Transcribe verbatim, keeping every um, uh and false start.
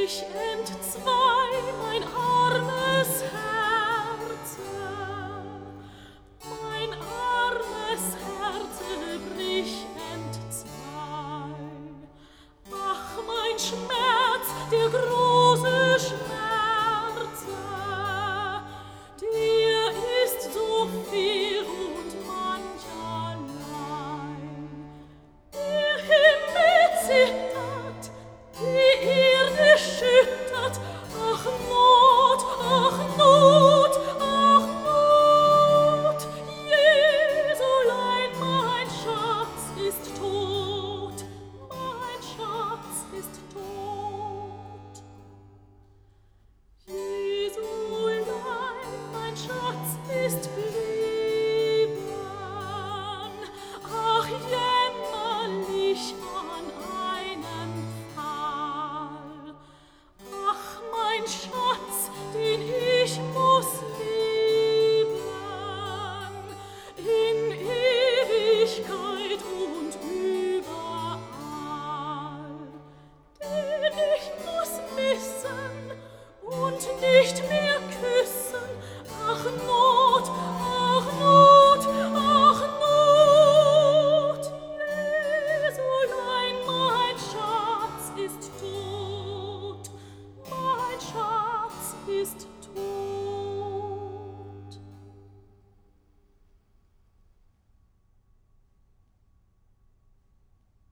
Ich entzwei mein armes Herze, mein armes Herze brich entzwei. Ach, mein Schmerz, der große Schmerz, dir ist so viel und mancherlei. Der Himmel zittert, die Erde schüttert, ach Not, ach Not, ach Not. Jesulein, mein Schatz ist tot, mein Schatz ist tot. Jesulein, mein Schatz ist blieben, ach jämmerlich an einem Pfahl. Ach, mein Schatz, den ich muss lieben, in Ewigkeit und überall. Den ich muss missen und nicht mehr küssen, ach Not.